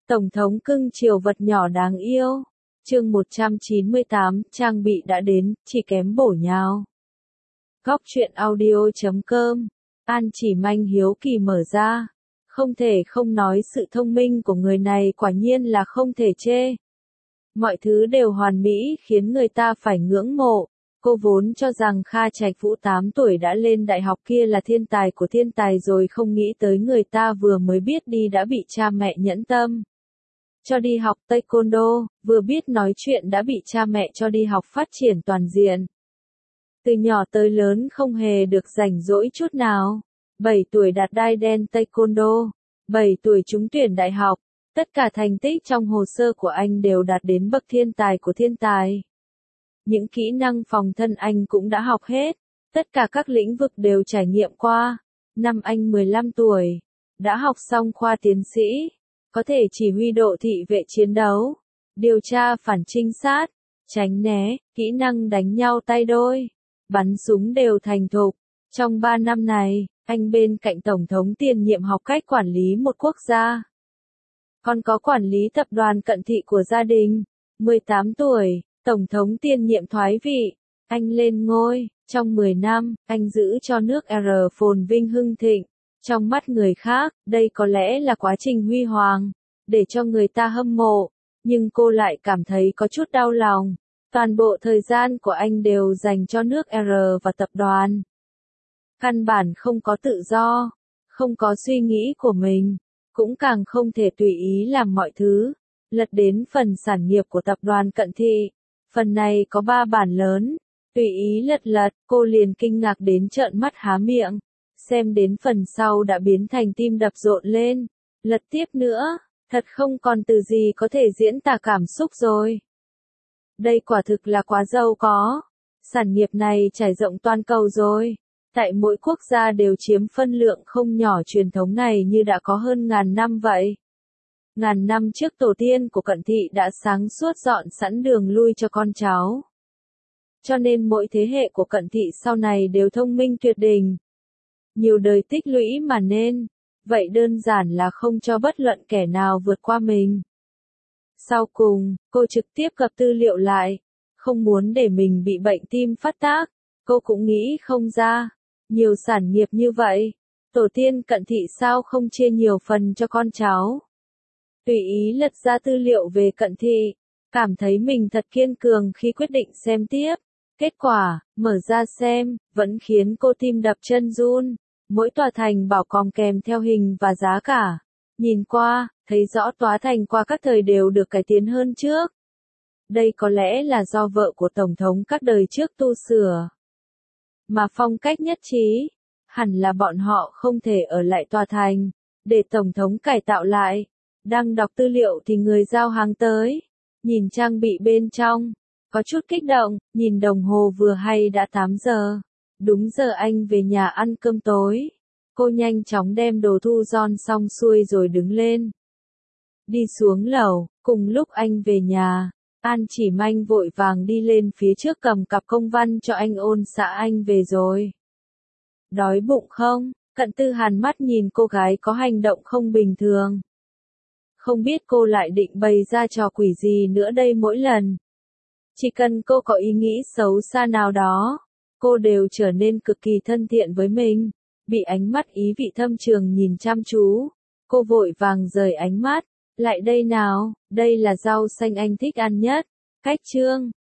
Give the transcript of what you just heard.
Tổng thống cưng chiều vật nhỏ đáng yêu. Chương 198, trang bị đã đến, chỉ kém bổ nhào. Góc truyện audio.com. An Chỉ Manh hiếu kỳ mở ra. Không thể không nói sự thông minh của người này quả nhiên là không thể chê. Mọi thứ đều hoàn mỹ khiến người ta phải ngưỡng mộ. Cô vốn cho rằng Kha Trạch Vũ 8 tuổi đã lên đại học kia là thiên tài của thiên tài rồi, không nghĩ tới người ta vừa mới biết đi đã bị cha mẹ nhẫn tâm cho đi học taekwondo, vừa biết nói chuyện đã bị cha mẹ cho đi học phát triển toàn diện. Từ nhỏ tới lớn không hề được rảnh rỗi chút nào. 7 tuổi đạt đai đen taekwondo, 7 tuổi trúng tuyển đại học, tất cả thành tích trong hồ sơ của anh đều đạt đến bậc thiên tài của thiên tài. Những kỹ năng phòng thân anh cũng đã học hết, tất cả các lĩnh vực đều trải nghiệm qua. Năm anh 15 tuổi, đã học xong khoa tiến sĩ, có thể chỉ huy độ thị vệ chiến đấu, điều tra phản trinh sát, tránh né, kỹ năng đánh nhau tay đôi, bắn súng đều thành thục. Trong 3 năm này, anh bên cạnh Tổng thống tiền nhiệm học cách quản lý một quốc gia, còn có quản lý tập đoàn cận thị của gia đình. 18 tuổi, Tổng thống tiền nhiệm thoái vị, anh lên ngôi. Trong 10 năm, anh giữ cho nước R phồn vinh hưng thịnh. Trong mắt người khác, đây có lẽ là quá trình huy hoàng, để cho người ta hâm mộ, nhưng cô lại cảm thấy có chút đau lòng. Toàn bộ thời gian của anh đều dành cho nước R và tập đoàn. Căn bản không có tự do, không có suy nghĩ của mình, cũng càng không thể tùy ý làm mọi thứ. Lật đến phần sản nghiệp của tập đoàn cận thị, phần này có 3 bản lớn, tùy ý lật, cô liền kinh ngạc đến trợn mắt há miệng. Xem đến phần sau đã biến thành tim đập rộn lên, lật tiếp nữa, thật không còn từ gì có thể diễn tả cảm xúc rồi. Đây quả thực là quá giàu có, sản nghiệp này trải rộng toàn cầu rồi, tại mỗi quốc gia đều chiếm phân lượng không nhỏ. Truyền thống này như đã có hơn ngàn năm vậy. Ngàn năm trước tổ tiên của cận thị đã sáng suốt dọn sẵn đường lui cho con cháu. Cho nên mỗi thế hệ của cận thị sau này đều thông minh tuyệt đỉnh. Nhiều đời tích lũy mà nên, vậy đơn giản là không cho bất luận kẻ nào vượt qua mình. Sau cùng, cô trực tiếp cập tư liệu lại, không muốn để mình bị bệnh tim phát tác. Cô cũng nghĩ không ra, nhiều sản nghiệp như vậy, tổ tiên cận thị sao không chia nhiều phần cho con cháu. Tùy ý lật ra tư liệu về cận thị, cảm thấy mình thật kiên cường khi quyết định xem tiếp. Kết quả, mở ra xem, vẫn khiến cô tim đập chân run. Mỗi tòa thành bảo còn kèm theo hình và giá cả. Nhìn qua, thấy rõ tòa thành qua các thời đều được cải tiến hơn trước. Đây có lẽ là do vợ của Tổng thống các đời trước tu sửa. Mà phong cách nhất trí, hẳn là bọn họ không thể ở lại tòa thành, để Tổng thống cải tạo lại. Đang đọc tư liệu thì người giao hàng tới. Nhìn trang bị bên trong, có chút kích động, nhìn đồng hồ vừa hay đã 8 giờ. Đúng giờ anh về nhà ăn cơm tối. Cô nhanh chóng đem đồ thu gom xong xuôi rồi đứng lên. Đi xuống lầu, cùng lúc anh về nhà, An Chỉ Manh vội vàng đi lên phía trước cầm cặp công văn cho anh ôn xã anh về rồi. Đói bụng không? Cận Tư Hàn mắt nhìn cô gái có hành động không bình thường. Không biết cô lại định bày ra trò quỷ gì nữa đây mỗi lần. Chỉ cần cô có ý nghĩ xấu xa nào đó, cô đều trở nên cực kỳ thân thiện với mình. Bị ánh mắt ý vị thâm trường nhìn chăm chú, cô vội vàng rời ánh mắt. Lại đây nào, đây là rau xanh anh thích ăn nhất. Cách chương